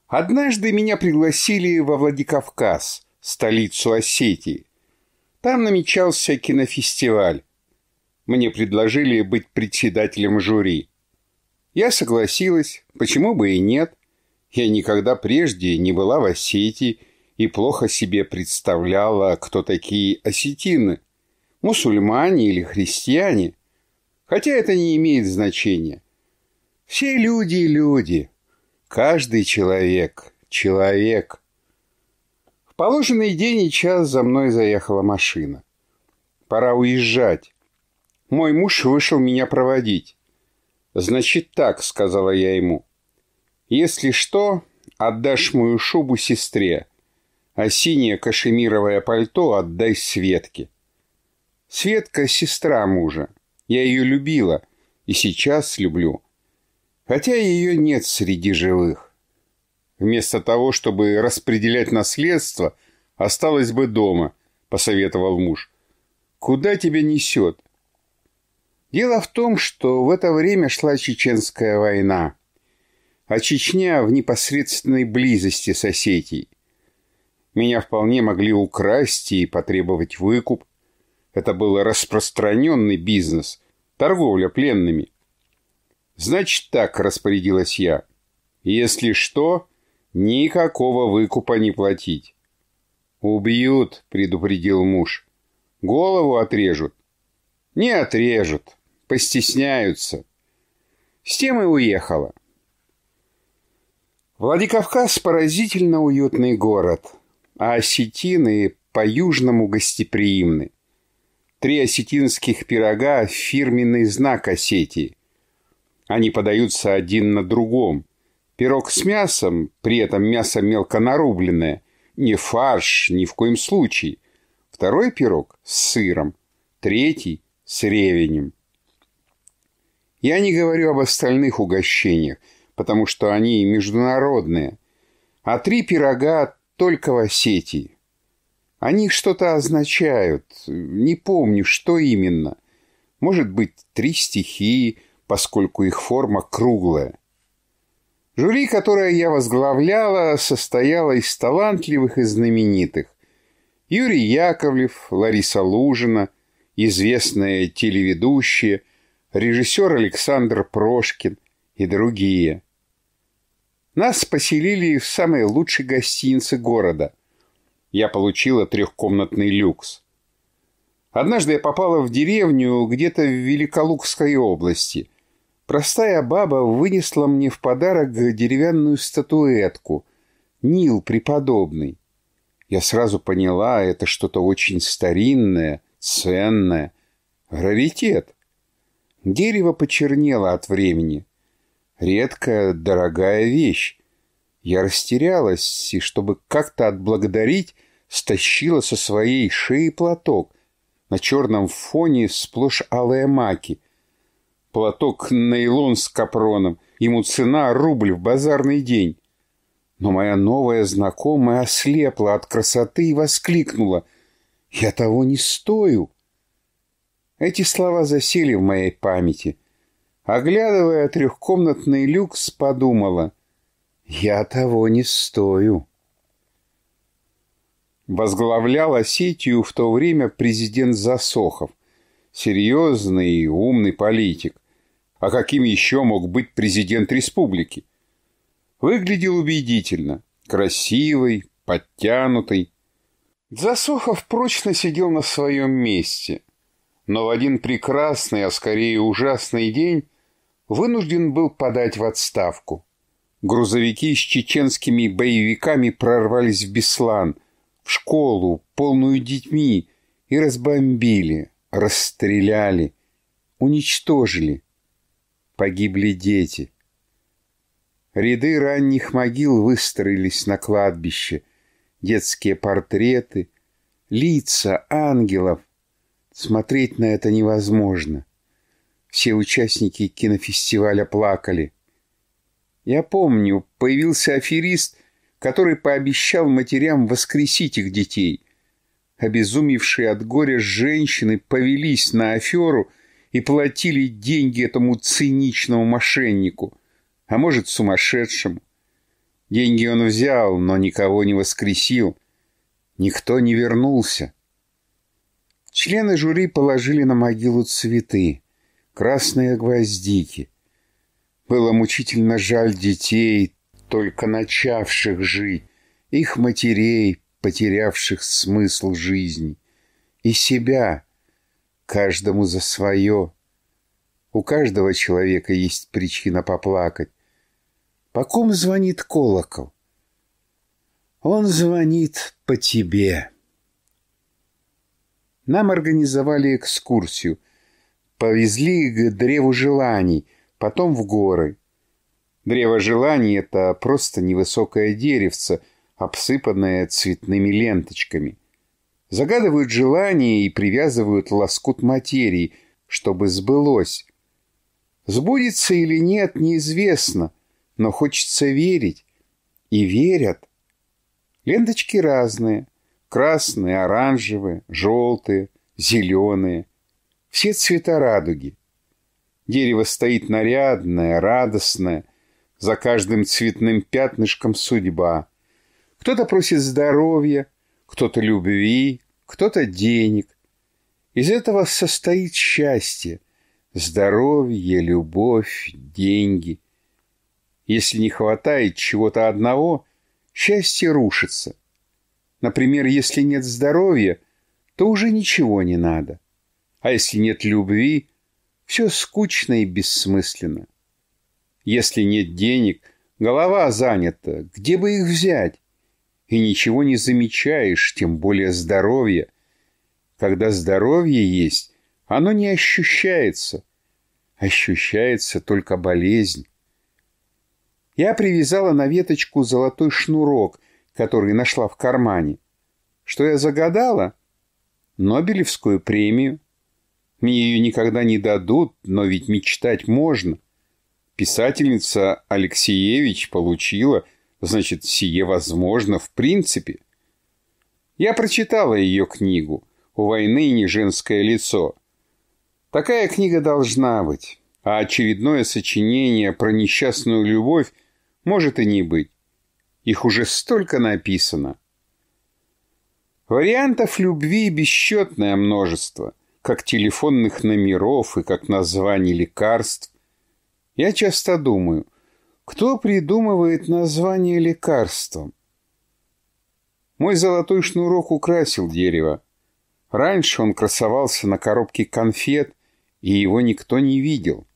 Однажды меня пригласили во Владикавказ, столицу Осетии. Там намечался кинофестиваль. Мне предложили быть председателем жюри. Я согласилась, почему бы и нет. Я никогда прежде не была в Осетии и плохо себе представляла, кто такие осетины, мусульмане или христиане. Хотя это не имеет значения. Все люди – люди. Каждый человек – человек. В положенный день и час за мной заехала машина. Пора уезжать. Мой муж вышел меня проводить. «Значит так», — сказала я ему. «Если что, отдашь мою шубу сестре, а синее кашемировое пальто отдай Светке». Светка — сестра мужа. Я ее любила и сейчас люблю. Хотя ее нет среди живых. Вместо того, чтобы распределять наследство, осталась бы дома, посоветовал муж. Куда тебя несет? Дело в том, что в это время шла Чеченская война, а Чечня в непосредственной близости с Осетией. Меня вполне могли украсть и потребовать выкуп. Это был распространенный бизнес, торговля пленными. Значит так, распорядилась я. Если что, никакого выкупа не платить. Убьют, предупредил муж. Голову отрежут. Не отрежут, постесняются. С тем и уехала. Владикавказ — поразительно уютный город, а осетины по-южному гостеприимны. 3 осетинских пирога — фирменный знак Осетии. Они подаются один на другом. Пирог с мясом, при этом мясо мелко нарубленное, не фарш ни в коем случае. Второй пирог с сыром, третий с ревенем. Я не говорю об остальных угощениях, потому что они международные, а 3 пирога только в Осетии. Они что-то означают, не помню, что именно. Может быть, 3 стихии, поскольку их форма круглая. Жюри, которое я возглавляла, состояло из талантливых и знаменитых. Юрий Яковлев, Лариса Лужина, известные телеведущие, режиссер Александр Прошкин и другие. Нас поселили в самой лучшей гостинице города. Я получила 3-комнатный люкс. Однажды я попала в деревню где-то в Великолукской области. Простая баба вынесла мне в подарок деревянную статуэтку. Нил преподобный. Я сразу поняла, это что-то очень старинное, ценное. Раритет. Дерево почернело от времени. Редкая, дорогая вещь. Я растерялась и, чтобы как-то отблагодарить, стащила со своей шеи платок. На черном фоне сплошь алые маки. Платок нейлон с капроном. Ему цена рубль в базарный день. Но моя новая знакомая ослепла от красоты и воскликнула: «Я того не стою!» Эти слова засели в моей памяти. Оглядывая 3-комнатный люкс, подумала: «Я того не стою». Возглавлял Осетию в то время президент Засохов, серьезный и умный политик. А каким еще мог быть президент республики? Выглядел убедительно, красивый, подтянутый. Засохов прочно сидел на своем месте, но в один прекрасный, а скорее ужасный день вынужден был подать в отставку. Грузовики с чеченскими боевиками прорвались в Беслан, в школу, полную детьми, и разбомбили, расстреляли, уничтожили. Погибли дети. Ряды ранних могил выстроились на кладбище, детские портреты, лица ангелов. Смотреть на это невозможно. Все участники кинофестиваля плакали. Я помню, появился аферист, который пообещал матерям воскресить их детей. Обезумевшие от горя женщины повелись на аферу и платили деньги этому циничному мошеннику, а может, сумасшедшему. Деньги он взял, но никого не воскресил. Никто не вернулся. Члены жюри положили на могилу цветы, красные гвоздики. Было мучительно жаль детей, только начавших жить, их матерей, потерявших смысл жизни, и себя, каждому за свое. У каждого человека есть причина поплакать. По ком звонит колокол? Он звонит по тебе. Нам организовали экскурсию. Повезли к древу желаний, потом в горы. Древо желаний — это просто невысокое деревце, обсыпанное цветными ленточками. Загадывают желание и привязывают лоскут материи, чтобы сбылось. Сбудется или нет, неизвестно, но хочется верить. И верят. Ленточки разные. Красные, оранжевые, желтые, зеленые. Все цвета радуги. Дерево стоит нарядное, радостное. За каждым цветным пятнышком судьба. Кто-то просит здоровья, кто-то любви, кто-то денег. Из этого состоит счастье. Здоровье, любовь, деньги. Если не хватает чего-то одного, счастье рушится. Например, если нет здоровья, то уже ничего не надо. А если нет любви, все скучно и бессмысленно. Если нет денег, голова занята, где бы их взять? И ничего не замечаешь, тем более здоровья. Когда здоровье есть, оно не ощущается. Ощущается только болезнь. Я привязала на веточку золотой шнурок, который нашла в кармане. Что я загадала? Нобелевскую премию. Мне ее никогда не дадут, но ведь мечтать можно. Писательница Алексеевич получила, значит, сие возможно в принципе. Я прочитала ее книгу «У войны не женское лицо». Такая книга должна быть, а очередное сочинение про несчастную любовь может и не быть. Их уже столько написано. Вариантов любви бесчетное множество, как телефонных номеров и как названий лекарств. Я часто думаю, кто придумывает название лекарствам? Мой золотой шнурок украсил дерево. Раньше он красовался на коробке конфет, и его никто не видел.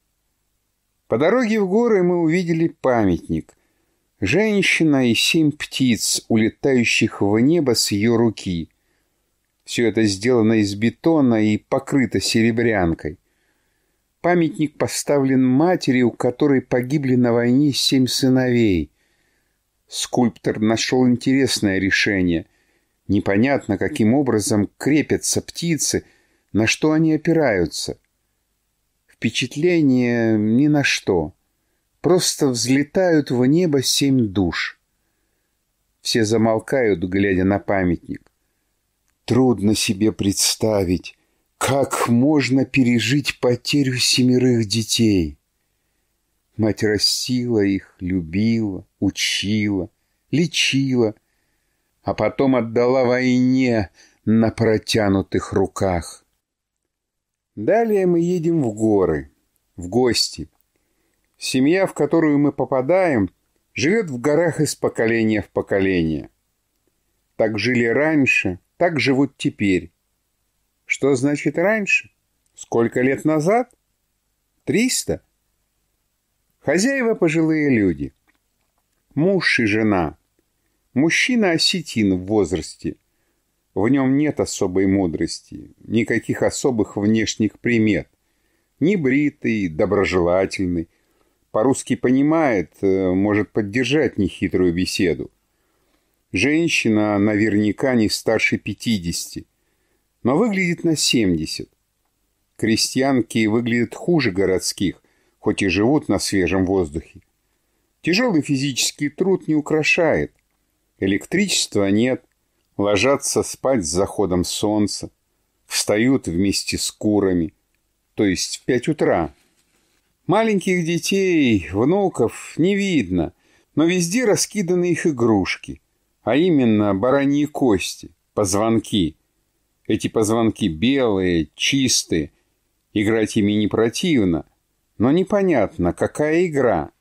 По дороге в горы мы увидели памятник. Женщина и 7 птиц, улетающих в небо с ее руки. Все это сделано из бетона и покрыто серебрянкой. Памятник поставлен матери, у которой погибли на войне 7 сыновей. Скульптор нашел интересное решение. Непонятно, каким образом крепятся птицы, на что они опираются. Впечатление ни на что. Просто взлетают в небо 7 душ. Все замолкают, глядя на памятник. Трудно себе представить, как можно пережить потерю 7 детей. Мать растила их, любила, учила, лечила, а потом отдала войне на протянутых руках. Далее мы едем в горы, в гости. Семья, в которую мы попадаем, живет в горах из поколения в поколение. Так жили раньше, так живут теперь. Что значит раньше? Сколько лет назад? 300? Хозяева пожилые люди. Муж и жена. Мужчина осетин в возрасте. В нем нет особой мудрости, никаких особых внешних примет. Не бритый, доброжелательный. По-русски понимает, может поддержать нехитрую беседу. Женщина наверняка не старше 50, но выглядит на 70. Крестьянки выглядят хуже городских, хоть и живут на свежем воздухе. Тяжелый физический труд не украшает. Электричества нет. Ложатся спать с заходом солнца. Встают вместе с курами. То есть в 5 утра. Маленьких детей, внуков не видно. Но везде раскиданы их игрушки, а именно бараньи кости, позвонки. Эти позвонки белые, чистые, играть ими не противно, но непонятно, какая игра.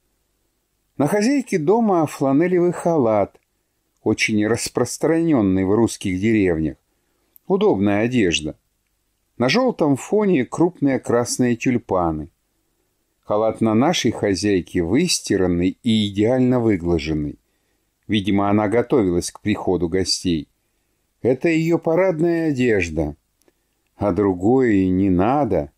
На хозяйке дома фланелевый халат, очень распространенный в русских деревнях. Удобная одежда. На желтом фоне крупные красные тюльпаны. Халат на нашей хозяйке выстиранный и идеально выглаженный. Видимо, она готовилась к приходу гостей. Это ее парадная одежда. А другое и не надо.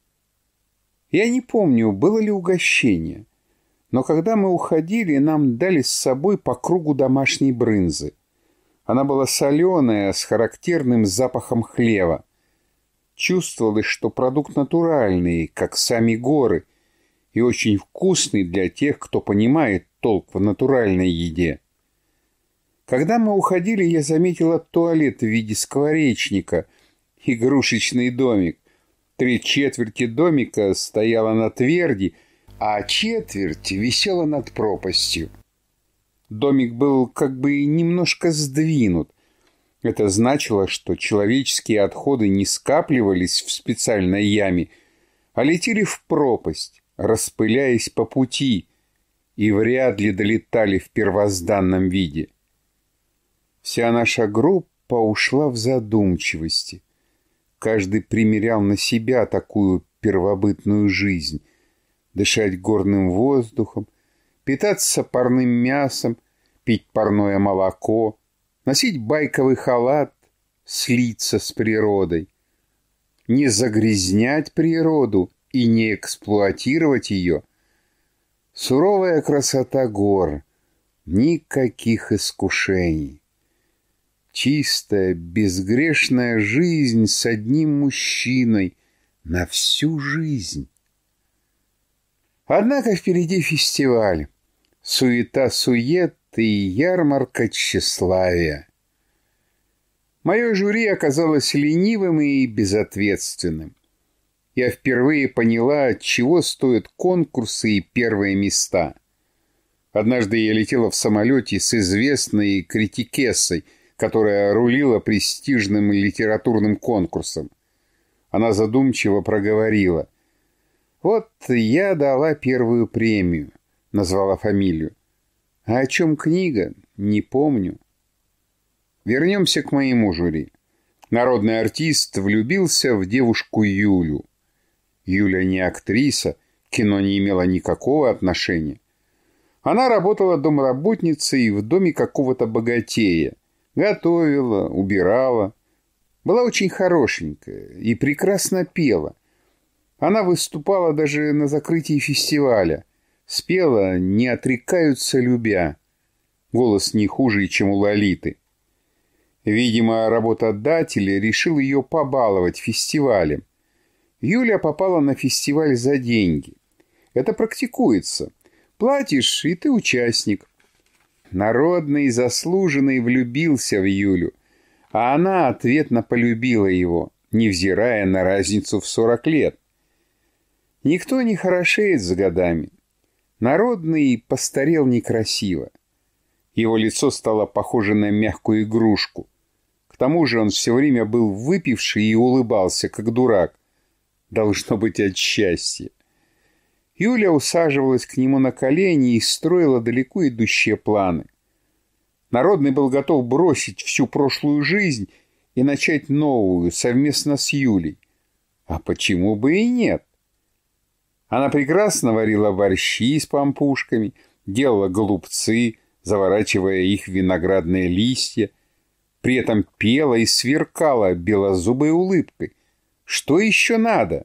Я не помню, было ли угощение. Но когда мы уходили, нам дали с собой по кругу домашней брынзы. Она была соленая, с характерным запахом хлева. Чувствовалось, что продукт натуральный, как сами горы, и очень вкусный для тех, кто понимает толк в натуральной еде. Когда мы уходили, я заметила туалет в виде скворечника, игрушечный домик. 3/4 домика стояла на тверди, а четверть висела над пропастью. Домик был как бы немножко сдвинут. Это значило, что человеческие отходы не скапливались в специальной яме, а летели в пропасть, распыляясь по пути, и вряд ли долетали в первозданном виде. Вся наша группа ушла в задумчивости. Каждый примерял на себя такую первобытную жизнь. Дышать горным воздухом, питаться парным мясом, пить парное молоко, носить байковый халат, слиться с природой. Не загрязнять природу и не эксплуатировать ее. Суровая красота гор, никаких искушений. Чистая, безгрешная жизнь с одним мужчиной на всю жизнь. Однако впереди фестиваль, суета-сует и ярмарка тщеславия. Мое жюри оказалось ленивым и безответственным. Я впервые поняла, от чего стоят конкурсы и первые места. Однажды я летела в самолете с известной критикессой, которая рулила престижным литературным конкурсом. Она задумчиво проговорила: «Вот я дала первую премию», — назвала фамилию. «А о чем книга? Не помню». Вернемся к моему жюри. Народный артист влюбился в девушку Юлю. Юля не актриса, к кино не имела никакого отношения. Она работала домработницей в доме какого-то богатея. Готовила, убирала. Была очень хорошенькая и прекрасно пела. Она выступала даже на закрытии фестиваля. Спела «Не отрекаются любя». Голос не хуже, чем у Лолиты. Видимо, работодатель решил ее побаловать фестивалем. Юля попала на фестиваль за деньги. Это практикуется. Платишь, и ты участник. Народный заслуженный влюбился в Юлю, а она ответно полюбила его, невзирая на разницу в 40 лет. Никто не хорошеет с годами. Народный постарел некрасиво. Его лицо стало похоже на мягкую игрушку. К тому же он все время был выпивший и улыбался, как дурак. Должно быть, от счастья. Юля усаживалась к нему на колени и строила далеко идущие планы. Народный был готов бросить всю прошлую жизнь и начать новую совместно с Юлей. А почему бы и нет? Она прекрасно варила борщи с пампушками, делала голубцы, заворачивая их в виноградные листья, при этом пела и сверкала белозубой улыбкой. Что еще надо?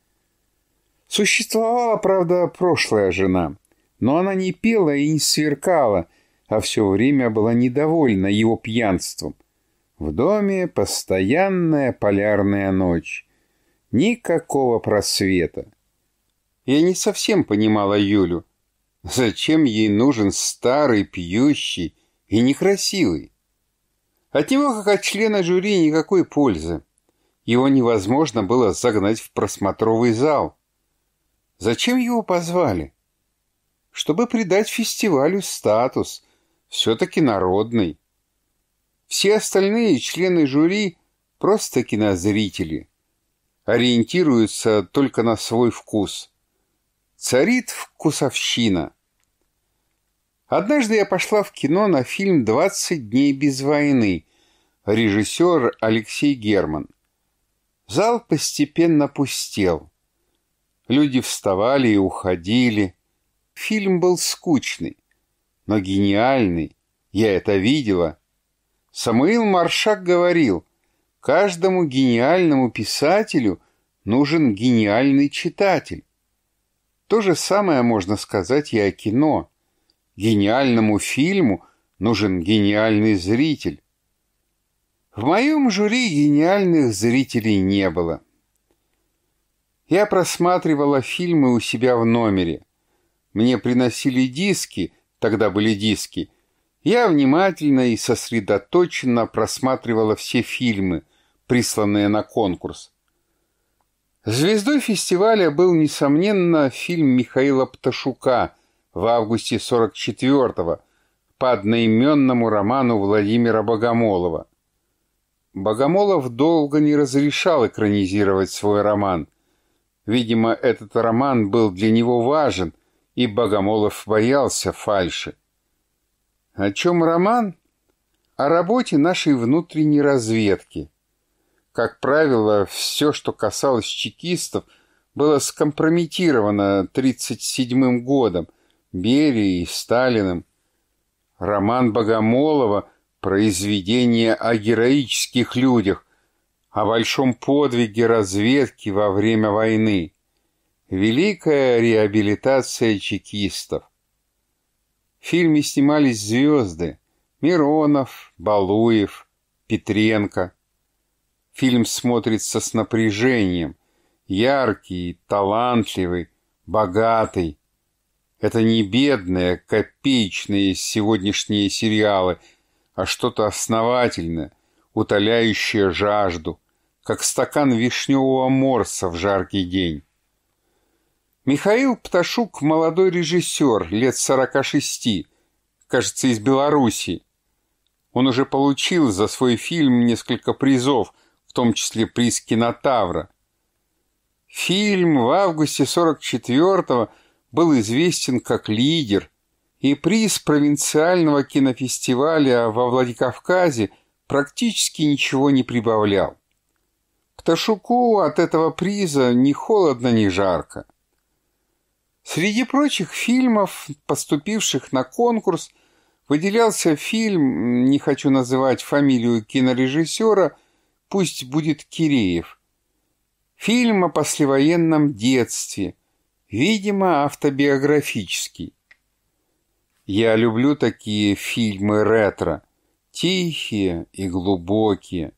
Существовала, правда, прошлая жена, но она не пела и не сверкала, а все время была недовольна его пьянством. В доме постоянная полярная ночь. Никакого просвета. Я не совсем понимала Юлю. Зачем ей нужен старый, пьющий и некрасивый? От него, как от члена жюри, никакой пользы. Его невозможно было загнать в просмотровый зал. Зачем его позвали? чтобы придать фестивалю статус, все-таки народный. Все остальные члены жюри просто кинозрители, ориентируются только на свой вкус. Царит вкусовщина. Однажды я пошла в кино на фильм «20 дней без войны», режиссер Алексей Герман. Зал постепенно пустел. Люди вставали и уходили. Фильм был скучный, но гениальный. Я это видела. Самуил Маршак говорил, каждому гениальному писателю нужен гениальный читатель. То же самое можно сказать и о кино. Гениальному фильму нужен гениальный зритель. В моем жюри гениальных зрителей не было. Я просматривала фильмы у себя в номере. Мне приносили диски, тогда были диски. Я внимательно и сосредоточенно просматривала все фильмы, присланные на конкурс. Звездой фестиваля был, несомненно, фильм Михаила Пташука в августе 44-го по одноименному роману Владимира Богомолова. Богомолов долго не разрешал экранизировать свой роман. Видимо, этот роман был для него важен, и Богомолов боялся фальши. О чем роман? О работе нашей внутренней разведки. Как правило, все, что касалось чекистов, было скомпрометировано 1937 годом, Берией и Сталиным. Роман Богомолова – произведение о героических людях, о большом подвиге разведки во время войны. Великая реабилитация чекистов. В фильме снимались звезды – Миронов, Балуев, Петренко. Фильм смотрится с напряжением, яркий, талантливый, богатый. Это не бедные, копеечные сегодняшние сериалы, а что-то основательное, утоляющее жажду, как стакан вишневого морса в жаркий день. Михаил Пташук – молодой режиссер, лет 46, кажется, из Белоруссии. Он уже получил за свой фильм несколько призов, в том числе приз Кинотавра. Фильм в августе 44-го был известен как «Лидер», и приз провинциального кинофестиваля во Владикавказе практически ничего не прибавлял. Пташуку от этого приза ни холодно, ни жарко. Среди прочих фильмов, поступивших на конкурс, выделялся фильм, не хочу называть фамилию кинорежиссера, пусть будет Киреев. Фильм о послевоенном детстве, видимо, автобиографический. Я люблю такие фильмы ретро, тихие и глубокие.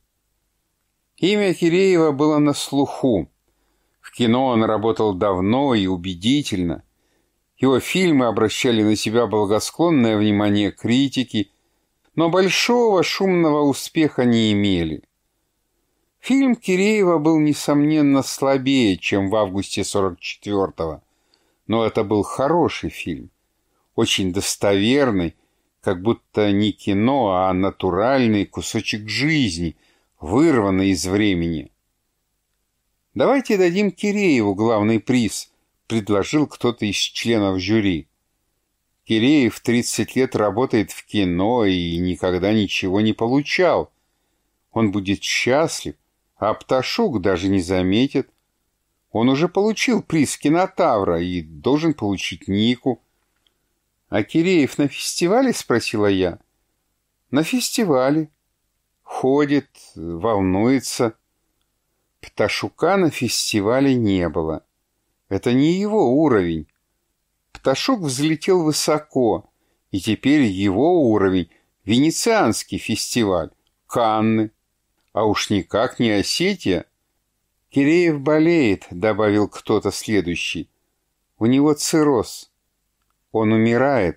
Имя Киреева было на слуху. В кино он работал давно и убедительно. Его фильмы обращали на себя благосклонное внимание критики, но большого шумного успеха не имели. Фильм Киреева был, несомненно, слабее, чем в августе 44-го, но это был хороший фильм, очень достоверный, как будто не кино, а натуральный кусочек жизни, вырванный из времени. «Давайте дадим Кирееву главный приз», — предложил кто-то из членов жюри. Киреев 30 лет работает в кино и никогда ничего не получал. Он будет счастлив, а Пташук даже не заметит. Он уже получил приз Кинотавра и должен получить Нику. «А Киреев на фестивале?» — спросила я. «На фестивале. Ходит, волнуется». Пташука на фестивале не было. Это не его уровень. Пташук взлетел высоко, и теперь его уровень — Венецианский фестиваль, Канны, а уж никак не Осетия. «Киреев болеет», — добавил кто-то следующий. «У него цирроз. Он умирает».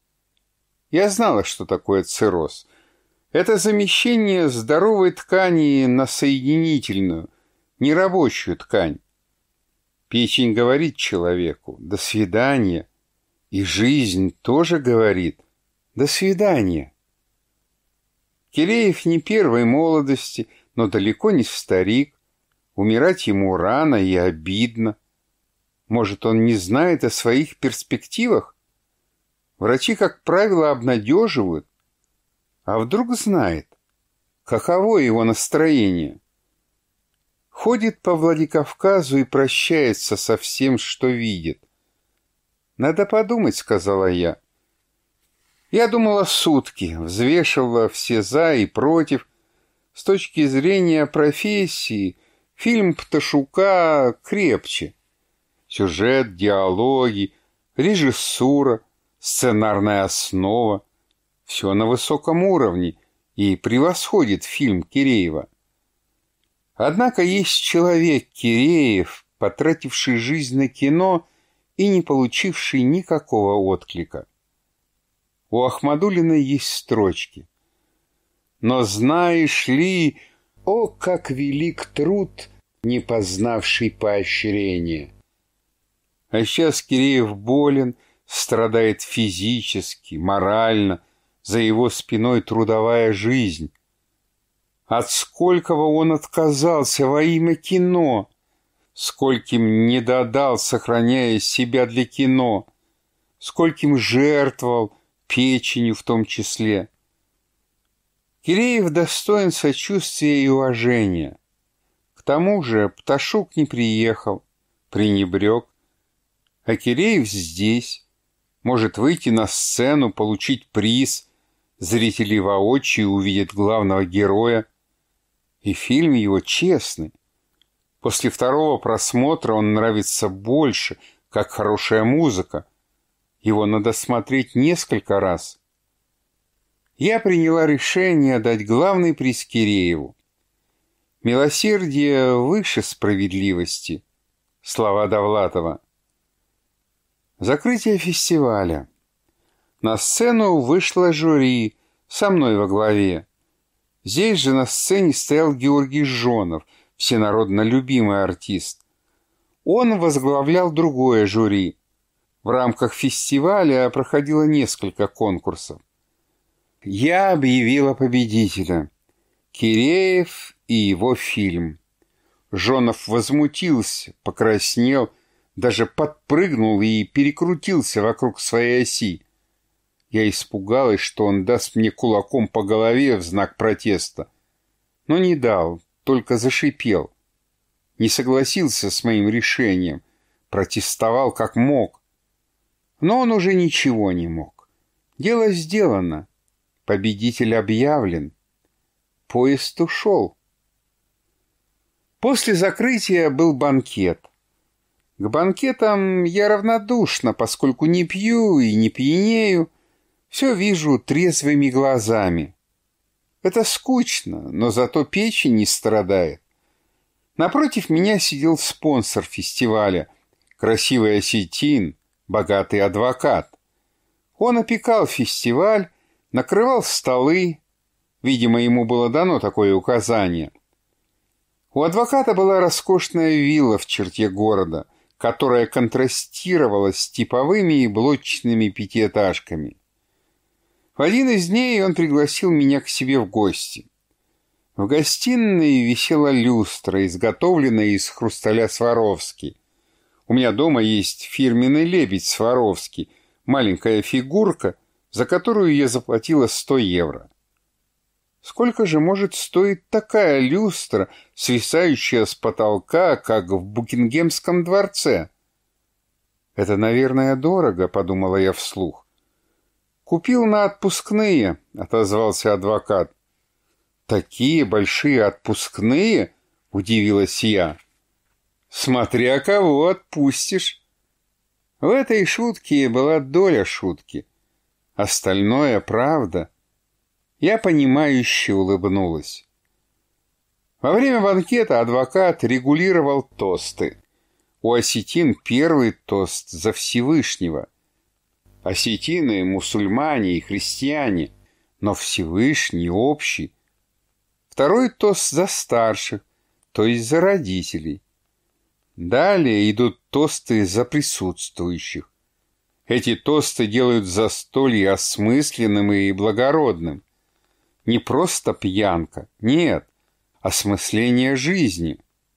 Я знала, что такое цирроз. Это замещение здоровой ткани на соединительную, нерабочую ткань. Печень говорит человеку «до свидания». И жизнь тоже говорит «до свидания». Киреев не первой молодости, но далеко не старик. Умирать ему рано и обидно. Может, он не знает о своих перспективах? Врачи, как правило, обнадеживают. А вдруг знает, каково его настроение? Ходит по Владикавказу и прощается со всем, что видит. «Надо подумать», — сказала я. Я думала сутки, взвешивала все «за» и «против». С точки зрения профессии фильм Пташука крепче. Сюжет, диалоги, режиссура, сценарная основа — все на высоком уровне и превосходит фильм Киреева. Однако есть человек Киреев, потративший жизнь на кино и не получивший никакого отклика. У Ахмадуллиной есть строчки. «Но знаешь ли, о, как велик труд, не познавший поощрения!» А сейчас Киреев болен, страдает физически, морально, за его спиной трудовая жизнь. От сколького он отказался во имя кино, скольким не додал, сохраняя себя для кино, скольким жертвовал, печенью в том числе. Киреев достоин сочувствия и уважения. К тому же Пташук не приехал, пренебрег, а Киреев здесь, может выйти на сцену, получить приз, зрители воочию увидят главного героя, и фильм его честный. После второго просмотра он нравится больше, как хорошая музыка. Его надо смотреть несколько раз. Я приняла решение дать главный приз Кирееву. Милосердие выше справедливости. Слова Довлатова. Закрытие фестиваля. На сцену вышло жюри, со мной во главе. Здесь же на сцене стоял Георгий Жонов, всенародно любимый артист. Он возглавлял другое жюри. В рамках фестиваля проходило несколько конкурсов. Я объявила победителя. Киреев и его фильм. Жонов возмутился, покраснел, даже подпрыгнул и перекрутился вокруг своей оси. Я испугалась, что он даст мне кулаком по голове в знак протеста. Но не дал, только зашипел. Не согласился с моим решением, протестовал как мог. Но он уже ничего не мог. Дело сделано. Победитель объявлен. Поезд ушел. После закрытия был банкет. К банкетам я равнодушна, поскольку не пью и не пьянею, все вижу трезвыми глазами. Это скучно, но зато печень не страдает. Напротив меня сидел спонсор фестиваля, красивый осетин, богатый адвокат. Он опекал фестиваль, накрывал столы, видимо, ему было дано такое указание. У адвоката была роскошная вилла в черте города, которая контрастировала с типовыми и блочными пятиэтажками. В один из дней он пригласил меня к себе в гости. В гостиной висела люстра, изготовленная из хрусталя Сваровски. У меня дома есть фирменный лебедь Сваровски, маленькая фигурка, за которую я заплатила 100 евро. Сколько же может стоить такая люстра, свисающая с потолка, как в Букингемском дворце? Это, наверное, дорого, подумала я вслух. Купил на отпускные, отозвался адвокат. Такие большие отпускные? Удивилась я. Смотря кого отпустишь. В этой шутке была доля шутки. Остальное правда. Я понимающе улыбнулась. Во время банкета адвокат регулировал тосты. У осетин первый тост за Всевышнего. Осетины, мусульмане и христиане, но Всевышний общий. Второй тост за старших, то есть за родителей. Далее идут тосты за присутствующих. Эти тосты делают застолье осмысленным и благородным. Не просто пьянка, нет, осмысление жизни.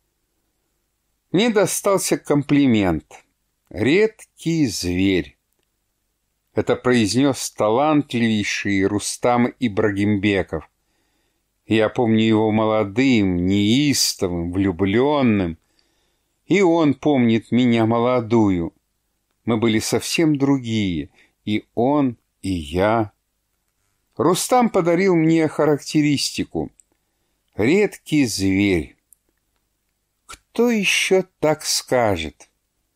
Мне достался комплимент. Редкий зверь. Это произнес талантливейший Рустам Ибрагимбеков. Я помню его молодым, неистовым, влюбленным. И он помнит меня молодую. Мы были совсем другие, и он, и я. Рустам подарил мне характеристику. Редкий зверь. Кто еще так скажет?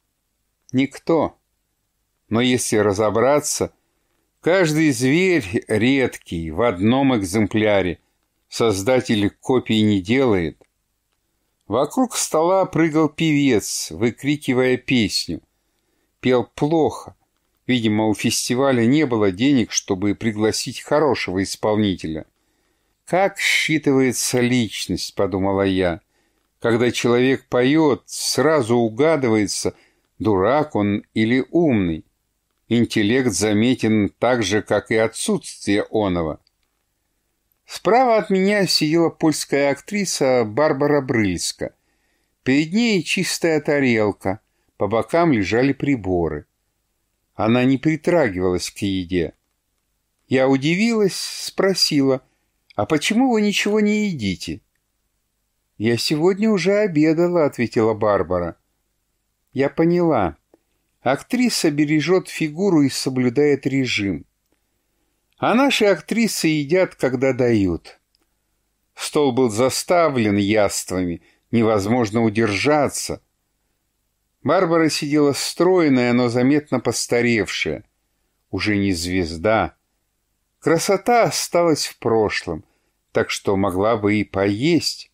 Никто. Но если разобраться, каждый зверь редкий, в одном экземпляре. Создатель копий не делает. Вокруг стола прыгал певец, выкрикивая песню. Пел плохо. Видимо, у фестиваля не было денег, чтобы пригласить хорошего исполнителя. «Как считывается личность», — подумала я. «Когда человек поет, сразу угадывается, дурак он или умный. Интеллект заметен так же, как и отсутствие оного». Справа от меня сидела польская актриса Барбара Брыльска. Перед ней чистая тарелка, по бокам лежали приборы. Она не притрагивалась к еде. Я удивилась, спросила, «А почему вы ничего не едите?» «Я сегодня уже обедала», — ответила Барбара. Я поняла. Актриса бережет фигуру и соблюдает режим. А наши актрисы едят, когда дают. Стол был заставлен яствами, невозможно удержаться. Барбара сидела стройная, но заметно постаревшая. Уже не звезда. Красота осталась в прошлом, так что могла бы и поесть.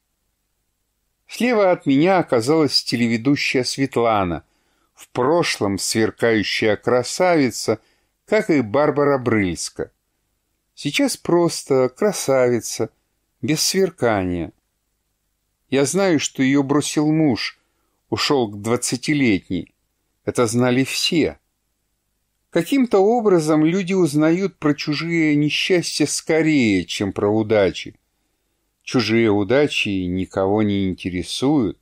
Слева от меня оказалась телеведущая Светлана, в прошлом сверкающая красавица, как и Барбара Брыльска. Сейчас просто красавица, без сверкания. Я знаю, что ее бросил муж, ушел к 20-летней. Это знали все. Каким-то образом люди узнают про чужие несчастья скорее, чем про удачи. Чужие удачи никого не интересуют.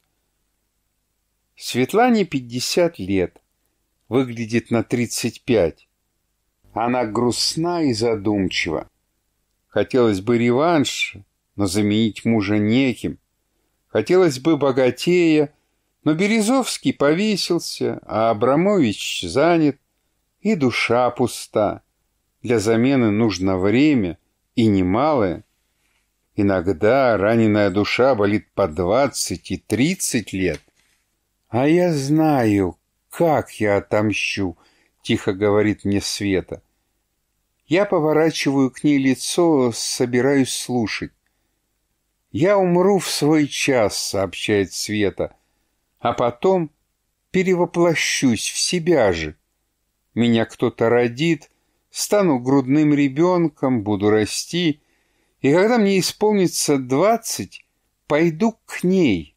Светлане 50 лет, выглядит на 35. Она грустна и задумчива. Хотелось бы реванша, но заменить мужа неким. Хотелось бы богатея, но Березовский повесился, а Абрамович занят, и душа пуста. Для замены нужно время, и немалое. Иногда раненая душа болит по 20 и 30 лет. «А я знаю, как я отомщу», — тихо говорит мне Света. Я поворачиваю к ней лицо, собираюсь слушать. «Я умру в свой час», — сообщает Света, «а потом перевоплощусь в себя же. Меня кто-то родит, стану грудным ребенком, буду расти, и когда мне исполнится 20, пойду к ней.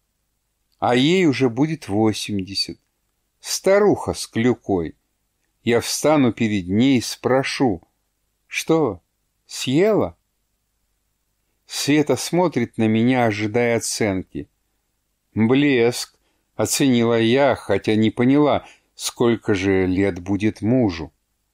А ей уже будет 80. Старуха с клюкой. Я встану перед ней и спрошу: «Что, съела?» Света смотрит на меня, ожидая оценки. «Блеск», — оценила я, хотя не поняла, сколько же лет будет мужу.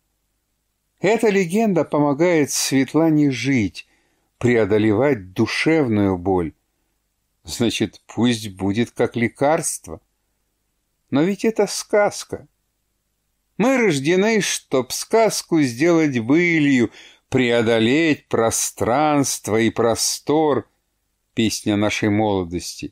Эта легенда помогает Светлане жить, преодолевать душевную боль. Значит, пусть будет как лекарство. Но ведь это сказка. Мы рождены, чтоб сказку сделать былью, преодолеть пространство и простор. Песня нашей молодости.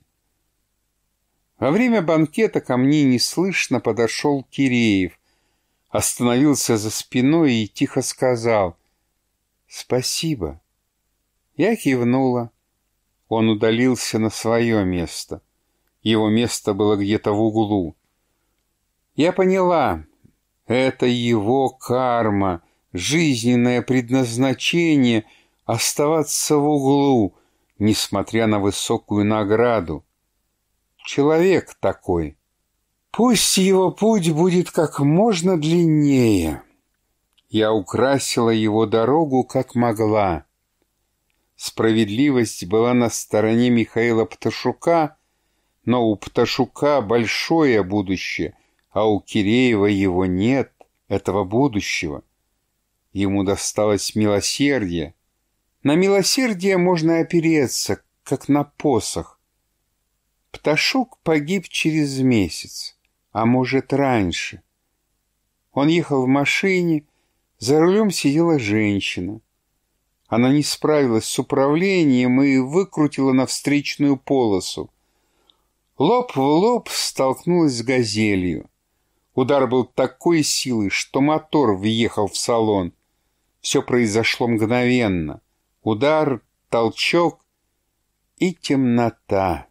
Во время банкета ко мне неслышно подошел Киреев, остановился за спиной и тихо сказал: «Спасибо». Я кивнула. Он удалился на свое место. Его место было где-то в углу. Я поняла, это его карма, жизненное предназначение оставаться в углу, несмотря на высокую награду. Человек такой. Пусть его путь будет как можно длиннее. Я украсила его дорогу, как могла. Справедливость была на стороне Михаила Пташука, но у Пташука большое будущее, а у Киреева его нет, этого будущего. Ему досталось милосердие. На милосердие можно опереться, как на посох. Пташук погиб через месяц, а может раньше. Он ехал в машине, за рулем сидела женщина. Она не справилась с управлением и выкрутила на встречную полосу. Лоб в лоб столкнулась с «Газелью». Удар был такой силы, что мотор въехал в салон. Все произошло мгновенно. Удар, толчок и темнота.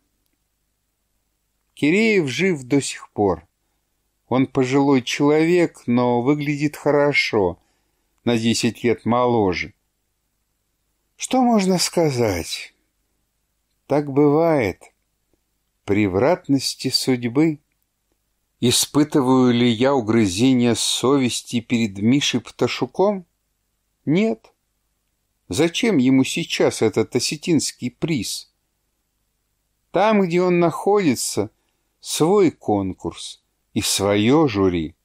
Киреев жив до сих пор. Он пожилой человек, но выглядит хорошо, на 10 лет моложе. Что можно сказать? Так бывает. Превратности судьбы. Испытываю ли я угрызение совести перед Мишей Пташуком? Нет. Зачем ему сейчас этот осетинский приз? Там, где он находится, свой конкурс и свое жюри.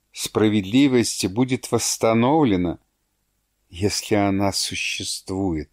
Справедливость будет восстановлена, если она существует.